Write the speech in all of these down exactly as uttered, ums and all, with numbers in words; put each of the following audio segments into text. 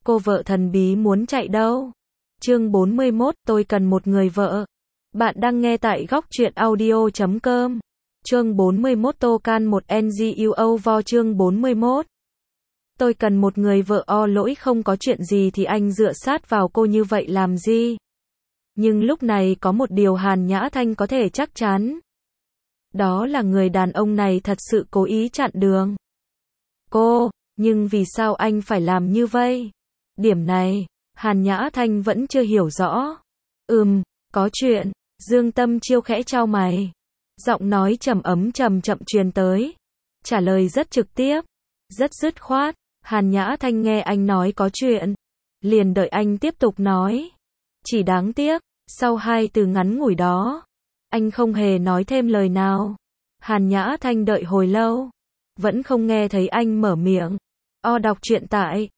Cô vợ thần bí muốn chạy đâu? Chương bốn mươi mốt, tôi cần một người vợ. Bạn đang nghe tại góc truyện audio chấm com. Chương bốn mươi mốt, tô can một nguo vo. Chương bốn mươi mốt. Tôi cần một người vợ. O lỗi, không có chuyện gì thì anh dựa sát vào cô như vậy làm gì? Nhưng lúc này có một điều Hàn Nhã Thanh có thể chắc chắn. Đó là người đàn ông này thật sự cố ý chặn đường cô. Nhưng vì sao anh phải làm như vậy? Điểm này, Hàn Nhã Thanh vẫn chưa hiểu rõ. Ừm, có chuyện. Dương Tâm Chiêu khẽ chau mày. Giọng nói trầm ấm chậm chậm truyền tới. Trả lời rất trực tiếp, rất dứt khoát. Hàn Nhã Thanh nghe anh nói có chuyện, liền đợi anh tiếp tục nói. Chỉ đáng tiếc, sau hai từ ngắn ngủi đó, anh không hề nói thêm lời nào. Hàn Nhã Thanh đợi hồi lâu, vẫn không nghe thấy anh mở miệng. O đọc truyện tại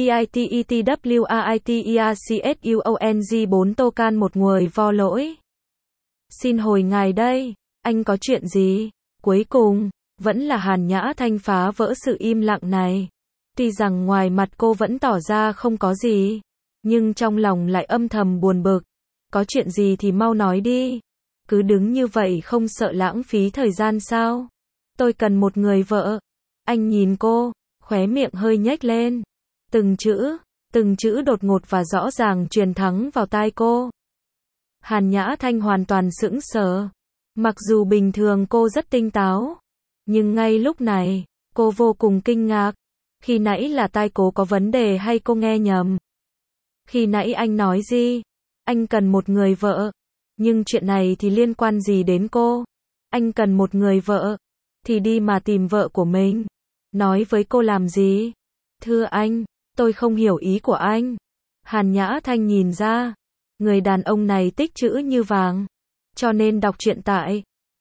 vitewritercsuong bốn. Tô can một người vo lỗi. Xin hồi ngài đây, anh có chuyện gì? Cuối cùng, vẫn là Hàn Nhã Thanh phá vỡ sự im lặng này. Tuy rằng ngoài mặt cô vẫn tỏ ra không có gì, nhưng trong lòng lại âm thầm buồn bực. Có chuyện gì thì mau nói đi. Cứ đứng như vậy không sợ lãng phí thời gian sao? Tôi cần một người vợ. Anh nhìn cô, khóe miệng hơi nhếch lên. Từng chữ, từng chữ đột ngột và rõ ràng truyền thẳng vào tai cô. Hàn Nhã Thanh hoàn toàn sững sờ. Mặc dù bình thường cô rất tinh táo, nhưng ngay lúc này, cô vô cùng kinh ngạc. Khi nãy là tai cô có vấn đề hay cô nghe nhầm? Khi nãy anh nói gì? Anh cần một người vợ. Nhưng chuyện này thì liên quan gì đến cô? Anh cần một người vợ, thì đi mà tìm vợ của mình. Nói với cô làm gì? Thưa anh, tôi không hiểu ý của anh. Hàn Nhã Thanh nhìn ra, người đàn ông này tích chữ như vàng. Cho nên đọc truyện tại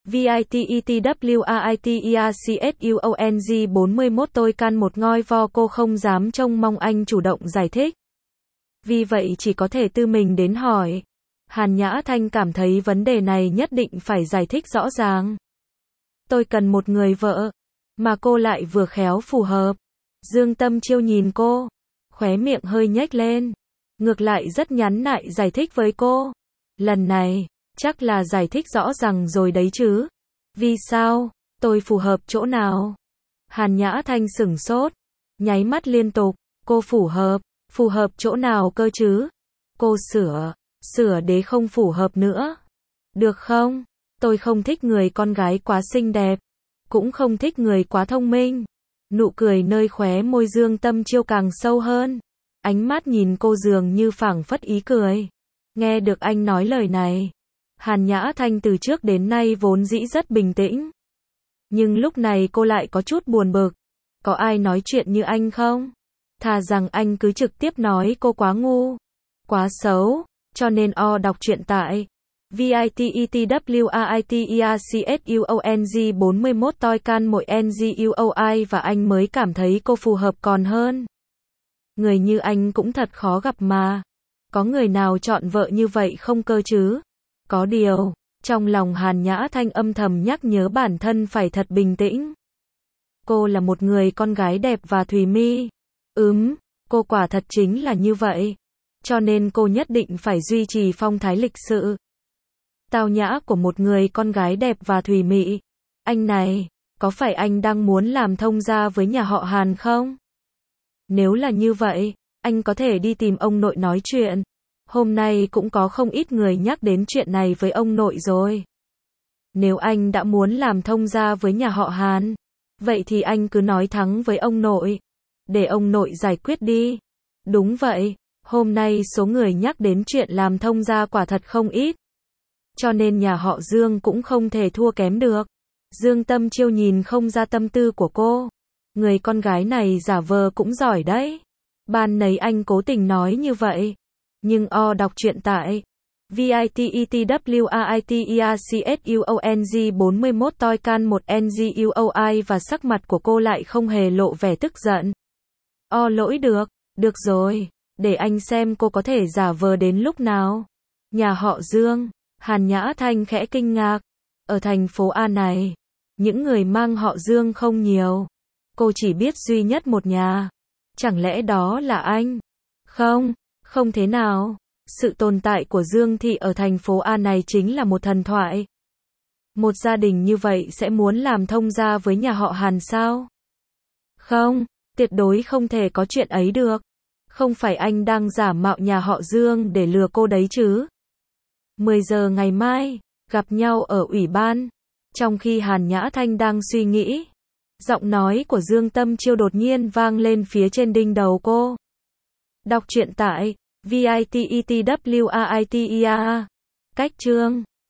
vitewritercsuong bốn mươi mốt. Tôi can một ngôi vo. Cô không dám trông mong anh chủ động giải thích, vì vậy chỉ có thể tự mình đến hỏi. Hàn Nhã Thanh cảm thấy vấn đề này nhất định phải giải thích rõ ràng. Tôi cần một người vợ, mà cô lại vừa khéo phù hợp. Dương Tâm Chiêu nhìn cô, khóe miệng hơi nhếch lên. Ngược lại rất nhắn nại giải thích với cô. Lần này, chắc là giải thích rõ ràng rồi đấy chứ. Vì sao? Tôi phù hợp chỗ nào? Hàn Nhã Thanh sửng sốt, nháy mắt liên tục. Cô phù hợp, phù hợp chỗ nào cơ chứ? Cô sửa, sửa để không phù hợp nữa. Được không? Tôi không thích người con gái quá xinh đẹp, cũng không thích người quá thông minh. Nụ cười nơi khóe môi Dương Tâm Chiêu càng sâu hơn. Ánh mắt nhìn cô dường như phảng phất ý cười. Nghe được anh nói lời này, Hàn Nhã Thanh từ trước đến nay vốn dĩ rất bình tĩnh. Nhưng lúc này cô lại có chút buồn bực. Có ai nói chuyện như anh không? Thà rằng anh cứ trực tiếp nói cô quá ngu, quá xấu. Cho nên O đọc truyện tại vitewritercsuong bốn mươi mốt. Tôi can một nguoi và anh mới cảm thấy cô phù hợp còn hơn. Người như anh cũng thật khó gặp mà. Có người nào chọn vợ như vậy không cơ chứ? Có điều, trong lòng Hàn Nhã Thanh âm thầm nhắc nhớ bản thân phải thật bình tĩnh. Cô là một người con gái đẹp và thùy mị. Ừm, cô quả thật chính là như vậy. Cho nên cô nhất định phải duy trì phong thái lịch sự, tao nhã của một người con gái đẹp và thùy mị. Anh này, có phải anh đang muốn làm thông gia với nhà họ Hàn không? Nếu là như vậy, anh có thể đi tìm ông nội nói chuyện. Hôm nay cũng có không ít người nhắc đến chuyện này với ông nội rồi. Nếu anh đã muốn làm thông gia với nhà họ Hàn, vậy thì anh cứ nói thẳng với ông nội, để ông nội giải quyết đi. Đúng vậy, hôm nay số người nhắc đến chuyện làm thông gia quả thật không ít. Cho nên nhà họ Dương cũng không thể thua kém được. Dương Tâm Chiêu nhìn không ra tâm tư của cô. Người con gái này giả vờ cũng giỏi đấy. Ban nấy anh cố tình nói như vậy. Nhưng O đọc truyện tại vitewritercsuong bốn mươi mốt. Tôi can một nguoi và sắc mặt của cô lại không hề lộ vẻ tức giận. O lỗi được, được rồi, để anh xem cô có thể giả vờ đến lúc nào. Nhà họ Dương. Hàn Nhã Thanh khẽ kinh ngạc. Ở thành phố A này, những người mang họ Dương không nhiều. Cô chỉ biết duy nhất một nhà. Chẳng lẽ đó là anh? Không, không thế nào. Sự tồn tại của Dương Thị ở thành phố A này chính là một thần thoại. Một gia đình như vậy sẽ muốn làm thông gia với nhà họ Hàn sao? Không, tuyệt đối không thể có chuyện ấy được. Không phải anh đang giả mạo nhà họ Dương để lừa cô đấy chứ? mười giờ ngày mai, gặp nhau ở ủy ban. Trong khi Hàn Nhã Thanh đang suy nghĩ, giọng nói của Dương Tâm Chiêu đột nhiên vang lên phía trên đinh đầu cô. Đọc truyện tại vititwriter. Cách chương